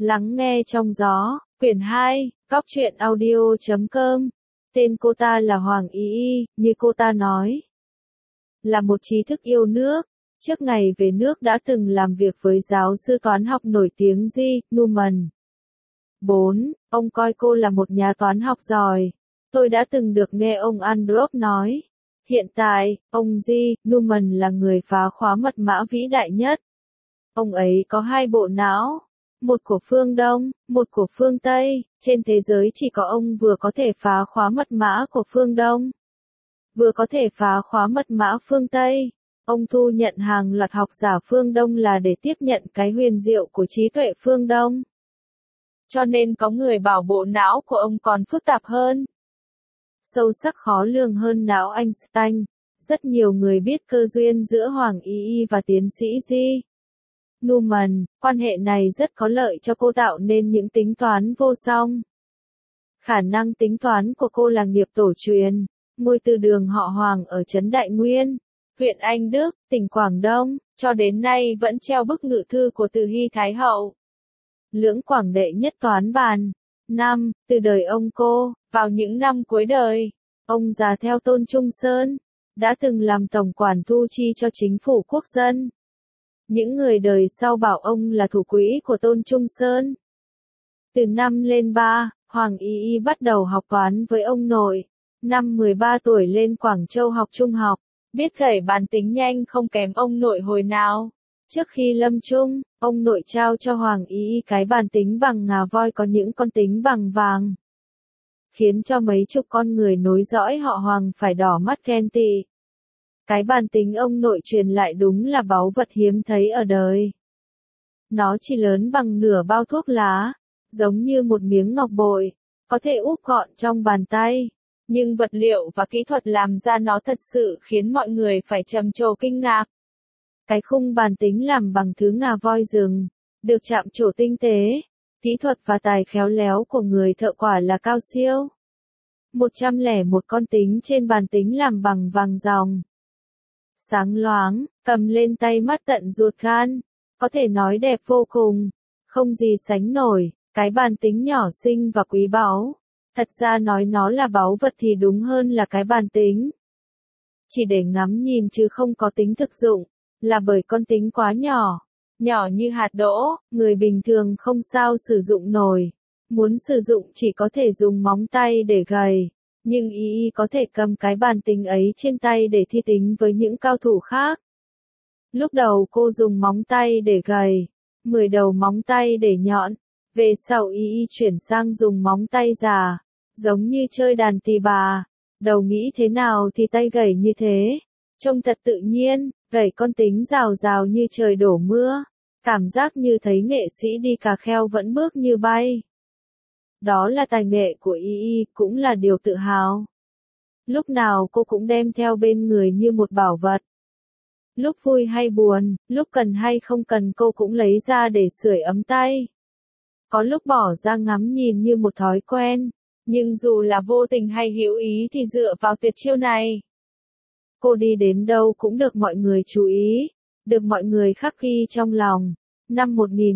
Lắng nghe trong gió, quyển 2, góc truyện audio.com. Tên cô ta là Hoàng Y Y, như cô ta nói. Là một trí thức yêu nước, trước ngày về nước đã từng làm việc với giáo sư toán học nổi tiếng G. Newman. 4. Ông coi cô là một nhà toán học giỏi. Tôi đã từng được nghe ông Androp nói. Hiện tại, ông G. Newman là người phá khóa mật mã vĩ đại nhất. Ông ấy có hai bộ não. Một của phương Đông, một của phương Tây, trên thế giới chỉ có ông vừa có thể phá khóa mật mã của phương Đông, vừa có thể phá khóa mật mã phương Tây. Ông thu nhận hàng loạt học giả phương Đông là để tiếp nhận cái huyền diệu của trí tuệ phương Đông. Cho nên có người bảo bộ não của ông còn phức tạp hơn, sâu sắc khó lường hơn não Einstein. Rất nhiều người biết cơ duyên giữa Hoàng Y Y và tiến sĩ G. Newman, quan hệ này rất có lợi cho cô tạo nên những tính toán vô song. Khả năng tính toán của cô là nghiệp tổ truyền, ngôi từ đường họ Hoàng ở trấn Đại Nguyên, huyện Anh Đức, tỉnh Quảng Đông, cho đến nay vẫn treo bức ngự thư của Từ Hy Thái Hậu. Lưỡng Quảng đệ nhất toán bàn. 5. Từ đời ông cô, vào những năm cuối đời, ông già theo Tôn Trung Sơn, đã từng làm tổng quản thu chi cho chính phủ quốc dân. Những người đời sau bảo ông là thủ quỹ của Tôn Trung Sơn. Từ năm lên 3, Hoàng Y Y bắt đầu học toán với ông nội. Năm 13 tuổi lên Quảng Châu học trung học, biết gảy bàn tính nhanh không kém ông nội hồi nào. Trước khi lâm chung, ông nội trao cho Hoàng Y Y cái bàn tính bằng ngà voi có những con tính bằng vàng, khiến cho mấy chục con người nối dõi họ Hoàng phải đỏ mắt ghen tị. Cái bàn tính ông nội truyền lại đúng là báu vật hiếm thấy ở đời. Nó chỉ lớn bằng nửa bao thuốc lá, giống như một miếng ngọc bội, có thể úp gọn trong bàn tay. Nhưng vật liệu và kỹ thuật làm ra nó thật sự khiến mọi người phải trầm trồ kinh ngạc. Cái khung bàn tính làm bằng thứ ngà voi rừng, được chạm trổ tinh tế, kỹ thuật và tài khéo léo của người thợ quả là cao siêu. 101 con tính trên bàn tính làm bằng vàng ròng, sáng loáng, cầm lên tay mắt tận ruột gan, có thể nói đẹp vô cùng, không gì sánh nổi. Cái bàn tính nhỏ xinh và quý báu, thật ra nói nó là báu vật thì đúng hơn là cái bàn tính chỉ để ngắm nhìn chứ không có tính thực dụng, là bởi con tính quá nhỏ, nhỏ như hạt đỗ, người bình thường không sao sử dụng nổi, muốn sử dụng chỉ có thể dùng móng tay để gầy. Nhưng Y Y có thể cầm cái bàn tính ấy trên tay để thi tính với những cao thủ khác. Lúc đầu cô dùng móng tay để gầy, 10 đầu móng tay để nhọn. Về sau Y Y chuyển sang dùng móng tay già, giống như chơi đàn tỳ bà. Đầu nghĩ thế nào thì tay gảy như thế. Trông thật tự nhiên, gảy con tính rào rào như trời đổ mưa. Cảm giác như thấy nghệ sĩ đi cà kheo vẫn bước như bay. Đó là tài nghệ của Y Y, cũng là điều tự hào. Lúc nào cô cũng đem theo bên người như một bảo vật. Lúc vui hay buồn, lúc cần hay không cần cô cũng lấy ra để sưởi ấm tay. Có lúc bỏ ra ngắm nhìn như một thói quen, nhưng dù là vô tình hay hữu ý thì dựa vào tuyệt chiêu này, cô đi đến đâu cũng được mọi người chú ý, được mọi người khắc ghi trong lòng. Năm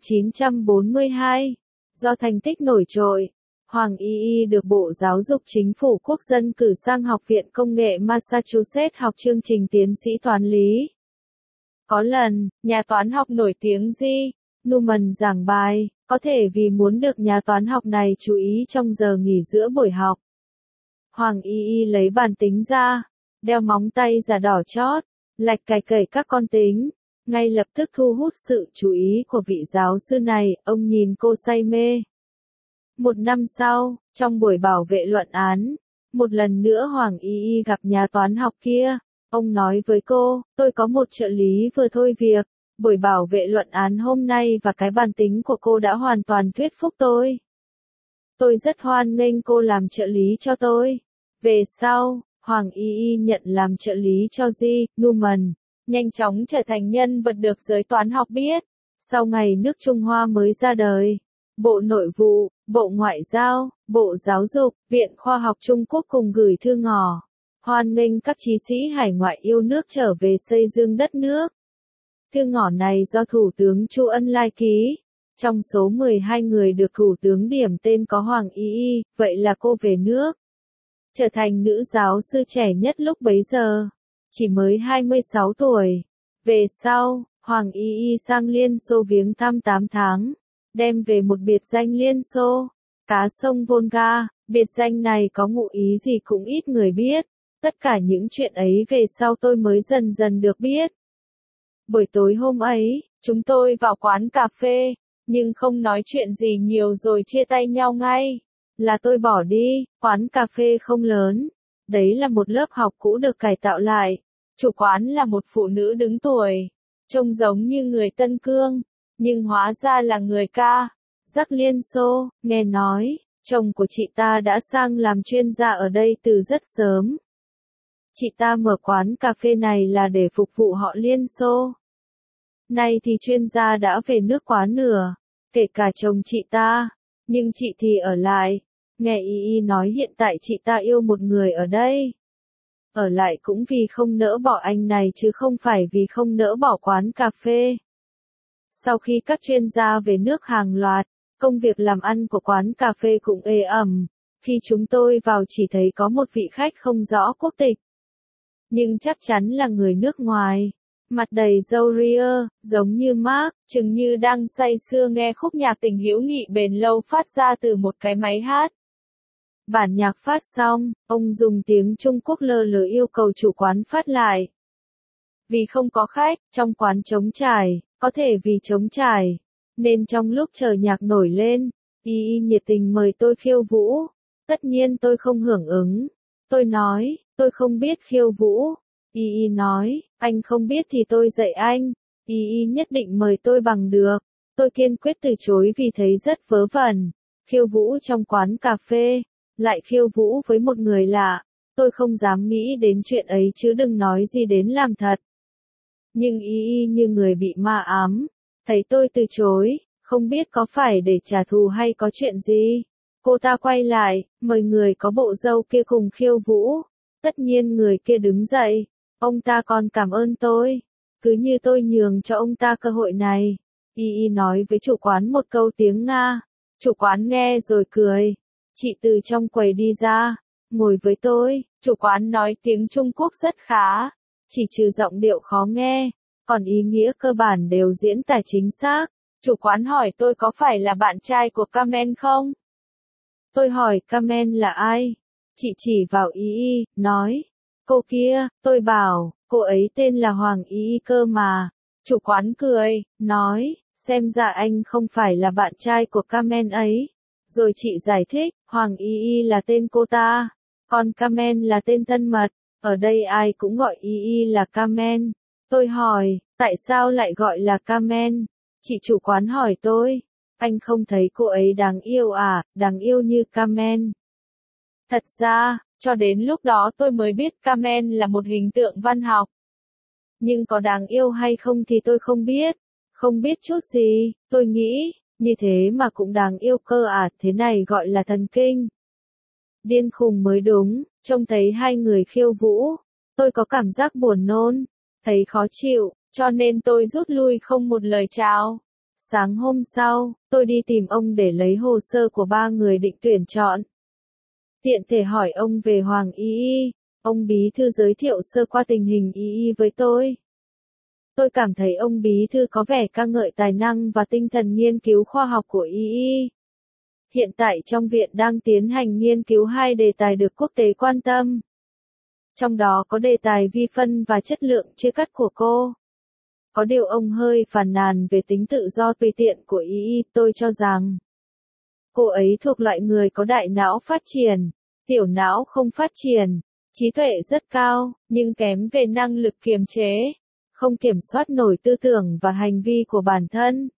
1942, do thành tích nổi trội, Hoàng Y Y được Bộ Giáo dục Chính phủ Quốc dân cử sang Học viện Công nghệ Massachusetts học chương trình tiến sĩ toán lý. Có lần, nhà toán học nổi tiếng G. Newman giảng bài, có thể vì muốn được nhà toán học này chú ý trong giờ nghỉ giữa buổi học. Hoàng Y Y lấy bàn tính ra, đeo móng tay giả đỏ chót, lạch cạch cẩy các con tính, ngay lập tức thu hút sự chú ý của vị giáo sư này, ông nhìn cô say mê. Một năm sau, trong buổi bảo vệ luận án, một lần nữa Hoàng Y Y gặp nhà toán học kia, ông nói với cô, tôi có một trợ lý vừa thôi việc. Buổi bảo vệ luận án hôm nay và cái bàn tính của cô đã hoàn toàn thuyết phục tôi. Tôi rất hoan nghênh cô làm trợ lý cho tôi. Về sau, Hoàng Y Y nhận làm trợ lý cho G. Newman, nhanh chóng trở thành nhân vật được giới toán học biết. Sau ngày nước Trung Hoa mới ra đời, Bộ Nội vụ, Bộ Ngoại giao, Bộ Giáo dục, Viện Khoa học Trung Quốc cùng gửi thư ngỏ, hoan nghênh các chí sĩ hải ngoại yêu nước trở về xây dựng đất nước. Thư ngỏ này do Thủ tướng Chu Ân Lai ký, Trong số 12 người được thủ tướng điểm tên có Hoàng Y Y, vậy là cô về nước. Trở thành nữ giáo sư trẻ nhất lúc bấy giờ. Chỉ mới 26 tuổi. Về sau, Hoàng Y Y sang Liên Xô viếng thăm 8 tháng. Đem về một biệt danh Liên Xô, cá sông Volga. Biệt danh này có ngụ ý gì cũng ít người biết. Tất cả những chuyện ấy về sau tôi mới dần dần được biết. Buổi tối hôm ấy, chúng tôi vào quán cà phê, nhưng không nói chuyện gì nhiều rồi chia tay nhau ngay. Là tôi bỏ đi, quán cà phê không lớn. Đấy là một lớp học cũ được cải tạo lại. Chủ quán là một phụ nữ đứng tuổi, trông giống như người Tân Cương, nhưng hóa ra là người ca. Rắc Liên Xô, nghe nói, chồng của chị ta đã sang làm chuyên gia ở đây từ rất sớm. Chị ta mở quán cà phê này là để phục vụ họ Liên Xô. Nay thì chuyên gia đã về nước quá nửa, kể cả chồng chị ta, nhưng chị thì ở lại. Nghe Y Y nói hiện tại chị ta yêu một người ở đây. Ở lại cũng vì không nỡ bỏ anh này chứ không phải vì không nỡ bỏ quán cà phê. Sau khi các chuyên gia về nước hàng loạt, công việc làm ăn của quán cà phê cũng ê ẩm. Khi chúng tôi vào chỉ thấy có một vị khách không rõ quốc tịch. Nhưng chắc chắn là người nước ngoài. Mặt đầy râu ria, giống như Mark, chừng như đang say sưa nghe khúc nhạc tình hữu nghị bền lâu phát ra từ một cái máy hát. Bản nhạc phát xong, ông dùng tiếng Trung Quốc lơ lớ yêu cầu chủ quán phát lại. Vì không có khách, trong quán trống trải, có thể vì trống trải, nên trong lúc chờ nhạc nổi lên, Y Y nhiệt tình mời tôi khiêu vũ. Tất nhiên tôi không hưởng ứng. Tôi nói, tôi không biết khiêu vũ. Y Y nói, anh không biết thì tôi dạy anh. Y Y nhất định mời tôi bằng được. Tôi kiên quyết từ chối vì thấy rất vớ vẩn. Khiêu vũ trong quán cà phê, lại khiêu vũ với một người lạ. Tôi không dám nghĩ đến chuyện ấy chứ đừng nói gì đến làm thật. Nhưng Y Y như người bị ma ám. Thấy tôi từ chối, không biết có phải để trả thù hay có chuyện gì. Cô ta quay lại, mời người có bộ râu kia cùng khiêu vũ. Tất nhiên người kia đứng dậy. Ông ta còn cảm ơn tôi. Cứ như tôi nhường cho ông ta cơ hội này. Y Y nói với chủ quán một câu tiếng Nga. Chủ quán nghe rồi cười. Chị từ trong quầy đi ra, ngồi với tôi. Chủ quán nói tiếng Trung Quốc rất khá, chỉ trừ giọng điệu khó nghe, còn ý nghĩa cơ bản đều diễn tả chính xác. Chủ quán hỏi tôi có phải là bạn trai của Carmen không? Tôi hỏi Carmen là ai? Chị chỉ vào Y Y, nói. Cô kia, tôi bảo, cô ấy tên là Hoàng Y Y cơ mà. Chủ quán cười, nói, xem ra anh không phải là bạn trai của Carmen ấy. Rồi chị giải thích, Hoàng Y Y là tên cô ta, còn Carmen là tên thân mật. Ở đây ai cũng gọi Y Y là Carmen. Tôi hỏi, tại sao lại gọi là Carmen? Chị chủ quán hỏi tôi, anh không thấy cô ấy đáng yêu à, đáng yêu như Carmen. Thật ra, cho đến lúc đó tôi mới biết Carmen là một hình tượng văn học. Nhưng có đáng yêu hay không thì tôi không biết. Không biết chút gì, tôi nghĩ, như thế mà cũng đáng yêu cơ à, thế này gọi là thần kinh. Điên khùng mới đúng, trông thấy hai người khiêu vũ. Tôi có cảm giác buồn nôn, thấy khó chịu, cho nên tôi rút lui không một lời chào. Sáng hôm sau, tôi đi tìm ông để lấy hồ sơ của 3 người định tuyển chọn. Tiện thể hỏi ông về Hoàng Y Y, ông bí thư giới thiệu sơ qua tình hình Y Y với tôi. Tôi cảm thấy ông bí thư có vẻ ca ngợi tài năng và tinh thần nghiên cứu khoa học của Y Y. Hiện tại trong viện đang tiến hành nghiên cứu 2 đề tài được quốc tế quan tâm. Trong đó có đề tài vi phân và chất lượng chia cắt của cô. Có điều ông hơi phàn nàn về tính tự do tùy tiện của Y Y, tôi cho rằng cô ấy thuộc loại người có đại não phát triển, tiểu não không phát triển, trí tuệ rất cao, nhưng kém về năng lực kiềm chế, không kiểm soát nổi tư tưởng và hành vi của bản thân.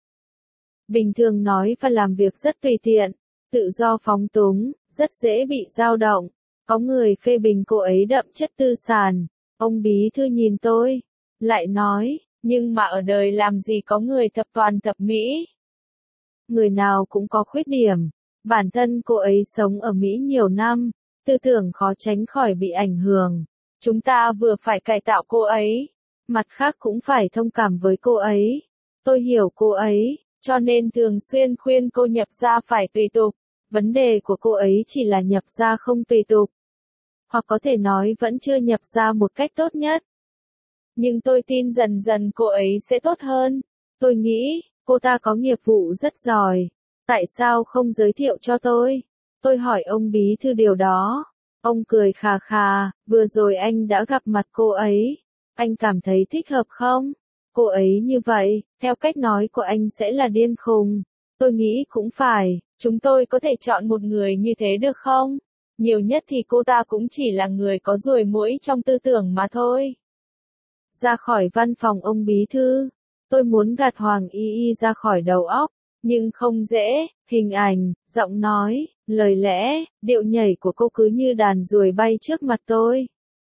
Bình thường nói và làm việc rất tùy tiện, tự do phóng túng, rất dễ bị dao động. Có người phê bình cô ấy đậm chất tư sản. Ông bí thư nhìn tôi, lại nói, nhưng mà ở đời làm gì có người thập toàn thập mỹ. Người nào cũng có khuyết điểm. Bản thân cô ấy sống ở Mỹ nhiều năm, tư tưởng khó tránh khỏi bị ảnh hưởng. Chúng ta vừa phải cải tạo cô ấy, mặt khác cũng phải thông cảm với cô ấy. Tôi hiểu cô ấy, cho nên thường xuyên khuyên cô nhập gia phải tùy tục. Vấn đề của cô ấy chỉ là nhập gia không tùy tục. Hoặc có thể nói vẫn chưa nhập gia một cách tốt nhất. Nhưng tôi tin dần dần cô ấy sẽ tốt hơn. Tôi nghĩ, cô ta có nghiệp vụ rất giỏi. Tại sao không giới thiệu cho tôi? Tôi hỏi ông bí thư điều đó. Ông cười khà khà, vừa rồi anh đã gặp mặt cô ấy. Anh cảm thấy thích hợp không? Cô ấy như vậy, theo cách nói của anh sẽ là điên khùng. Tôi nghĩ cũng phải, chúng tôi có thể chọn một người như thế được không? Nhiều nhất thì cô ta cũng chỉ là người có ruồi muỗi trong tư tưởng mà thôi. Ra khỏi văn phòng ông bí thư, tôi muốn gạt Hoàng Y Y ra khỏi đầu óc, nhưng không dễ, hình ảnh, giọng nói, lời lẽ, điệu nhảy của cô cứ như đàn ruồi bay trước mặt tôi.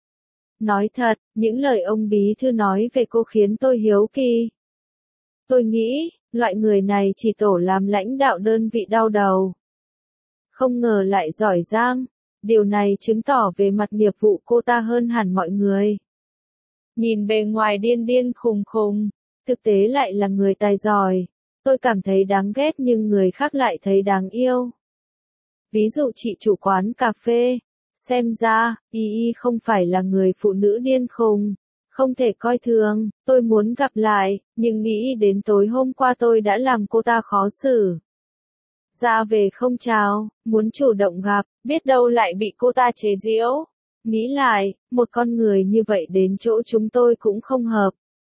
Nói thật, những lời ông bí thư nói về cô khiến tôi hiếu kỳ. Tôi nghĩ, loại người này chỉ tổ làm lãnh đạo đơn vị đau đầu. Không ngờ lại giỏi giang, điều này chứng tỏ về mặt nghiệp vụ cô ta hơn hẳn mọi người. Nhìn bề ngoài điên điên khùng khùng, thực tế lại là người tài giỏi. Tôi cảm thấy đáng ghét nhưng người khác lại thấy đáng yêu. Ví dụ chị chủ quán cà phê, xem ra, Y Y không phải là người phụ nữ điên khùng, không thể coi thường. Tôi muốn gặp lại, nhưng nghĩ đến tối hôm qua tôi đã làm cô ta khó xử. Ra về không chào, muốn chủ động gặp, biết đâu lại bị cô ta chế giễu. Nghĩ lại, một con người như vậy đến chỗ chúng tôi cũng không hợp.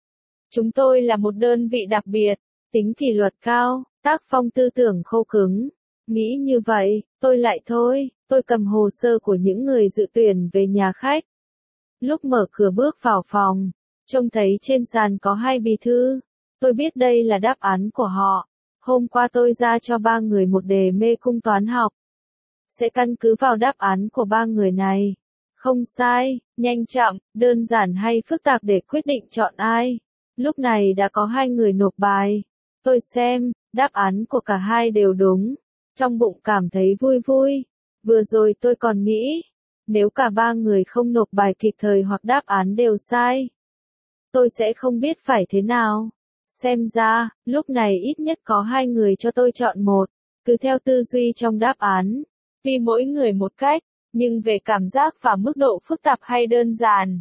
Chúng tôi là một đơn vị đặc biệt, tính kỷ luật cao, tác phong tư tưởng khô cứng. Nghĩ như vậy, tôi lại thôi, tôi cầm hồ sơ của những người dự tuyển về nhà khách. Lúc mở cửa bước vào phòng, trông thấy trên sàn có 2 bí thư. Tôi biết đây là đáp án của họ. Hôm qua tôi ra cho 3 người một đề mê cung toán học. Sẽ căn cứ vào đáp án của 3 người này. Không sai, nhanh chậm, đơn giản hay phức tạp để quyết định chọn ai. Lúc này đã có 2 người nộp bài. Tôi xem, đáp án của cả hai đều đúng. Trong bụng cảm thấy vui vui. Vừa rồi tôi còn nghĩ, nếu cả 3 người không nộp bài kịp thời hoặc đáp án đều sai, tôi sẽ không biết phải thế nào. Xem ra, lúc này ít nhất có 2 người cho tôi chọn một, cứ theo tư duy trong đáp án. Tuy mỗi người một cách, nhưng về cảm giác và mức độ phức tạp hay đơn giản,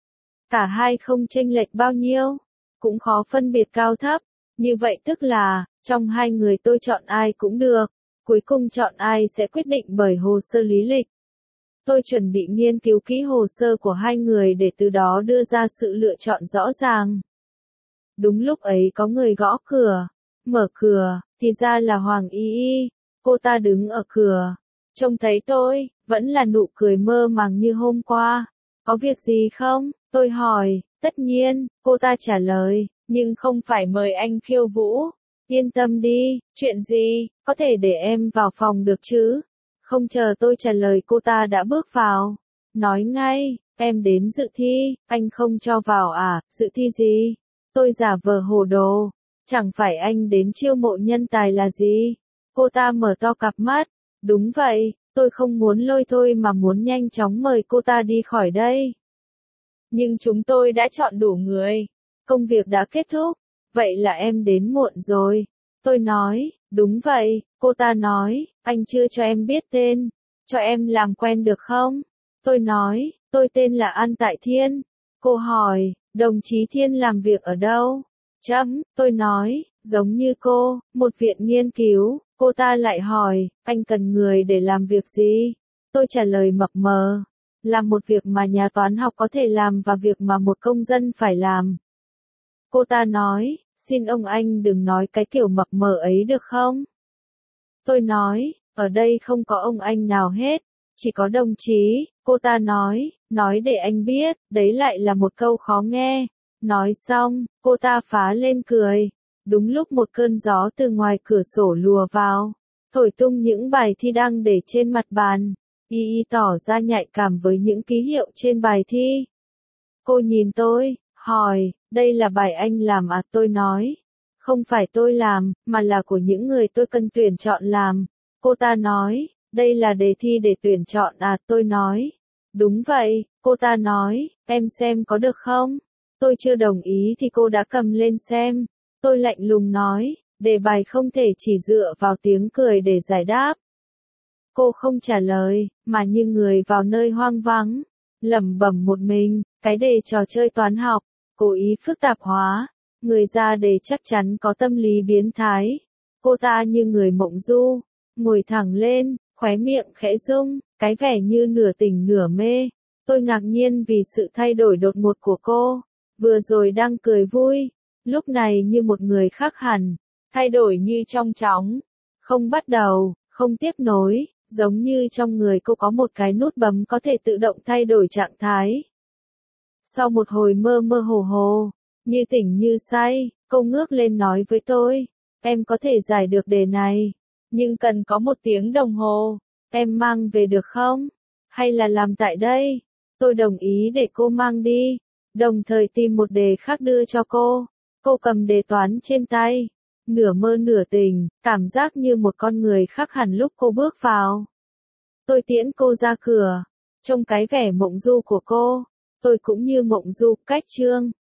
cả hai không chênh lệch bao nhiêu, cũng khó phân biệt cao thấp. Như vậy tức là, trong 2 người tôi chọn ai cũng được, cuối cùng chọn ai sẽ quyết định bởi hồ sơ lý lịch. Tôi chuẩn bị nghiên cứu kỹ hồ sơ của 2 người để từ đó đưa ra sự lựa chọn rõ ràng. Đúng lúc ấy có người gõ cửa. Mở cửa, thì ra là Hoàng Y Y. Cô ta đứng ở cửa. Trông thấy tôi, vẫn là nụ cười mơ màng như hôm qua. Có việc gì không? Tôi hỏi. Tất nhiên, cô ta trả lời. Nhưng không phải mời anh khiêu vũ. Yên tâm đi, chuyện gì, có thể để em vào phòng được chứ? Không chờ tôi trả lời cô ta đã bước vào. Nói ngay, em đến dự thi, anh không cho vào à, dự thi gì? Tôi giả vờ hồ đồ. Chẳng phải anh đến chiêu mộ nhân tài là gì? Cô ta mở to cặp mắt. Đúng vậy, tôi không muốn lôi thôi mà muốn nhanh chóng mời cô ta đi khỏi đây. Nhưng chúng tôi đã chọn đủ người. Công việc đã kết thúc. Vậy là em đến muộn rồi. Tôi nói, đúng vậy. Cô ta nói, anh chưa cho em biết tên. Cho em làm quen được không? Tôi nói, tôi tên là An Tại Thiên. Cô hỏi, đồng chí Thiên làm việc ở đâu? Tôi nói, giống như cô, một viện nghiên cứu. Cô ta lại hỏi, anh cần người để làm việc gì? Tôi trả lời mập mờ. Làm một việc mà nhà toán học có thể làm và việc mà một công dân phải làm. Cô ta nói, xin ông anh đừng nói cái kiểu mập mờ ấy được không? Tôi nói, ở đây không có ông anh nào hết, chỉ có đồng chí. Cô ta nói để anh biết, đấy lại là một câu khó nghe. Nói xong, cô ta phá lên cười. Đúng lúc một cơn gió từ ngoài cửa sổ lùa vào, thổi tung những bài thi đang để trên mặt bàn. Y Y tỏ ra nhạy cảm với những ký hiệu trên bài thi. Cô nhìn tôi, hỏi, đây là bài anh làm à? Tôi nói, không phải tôi làm, mà là của những người tôi cần tuyển chọn làm. Cô ta nói, đây là đề thi để tuyển chọn à? Tôi nói, đúng vậy. Cô ta nói, em xem có được không? Tôi chưa đồng ý thì cô đã cầm lên xem. Tôi lạnh lùng nói, Đề bài không thể chỉ dựa vào tiếng cười để giải đáp. Cô không trả lời, mà như người vào nơi hoang vắng, lẩm bẩm một mình, cái đề trò chơi toán học, cố ý phức tạp hóa. Người ra đề chắc chắn có tâm lý biến thái. Cô ta như người mộng du, ngồi thẳng lên, khóe miệng khẽ rung, cái vẻ như nửa tỉnh nửa mê. Tôi ngạc nhiên vì sự thay đổi đột ngột của cô. Vừa rồi đang cười vui, lúc này như một người khác hẳn, thay đổi như trong chóng. Không bắt đầu, không tiếp nối, giống như trong người cô có một cái nút bấm có thể tự động thay đổi trạng thái. Sau một hồi mơ mơ hồ hồ, như tỉnh như say, cô ngước lên nói với tôi, em có thể giải được đề này, nhưng cần có 1 tiếng đồng hồ, em mang về được không? Hay là làm tại đây? Tôi đồng ý để cô mang đi, đồng thời tìm một đề khác đưa cho cô. Cô cầm đề toán trên tay, nửa mơ nửa tỉnh, cảm giác như một con người khác hẳn lúc cô bước vào. Tôi tiễn cô ra cửa, trong cái vẻ mộng du của cô, tôi cũng như mộng du cách chương.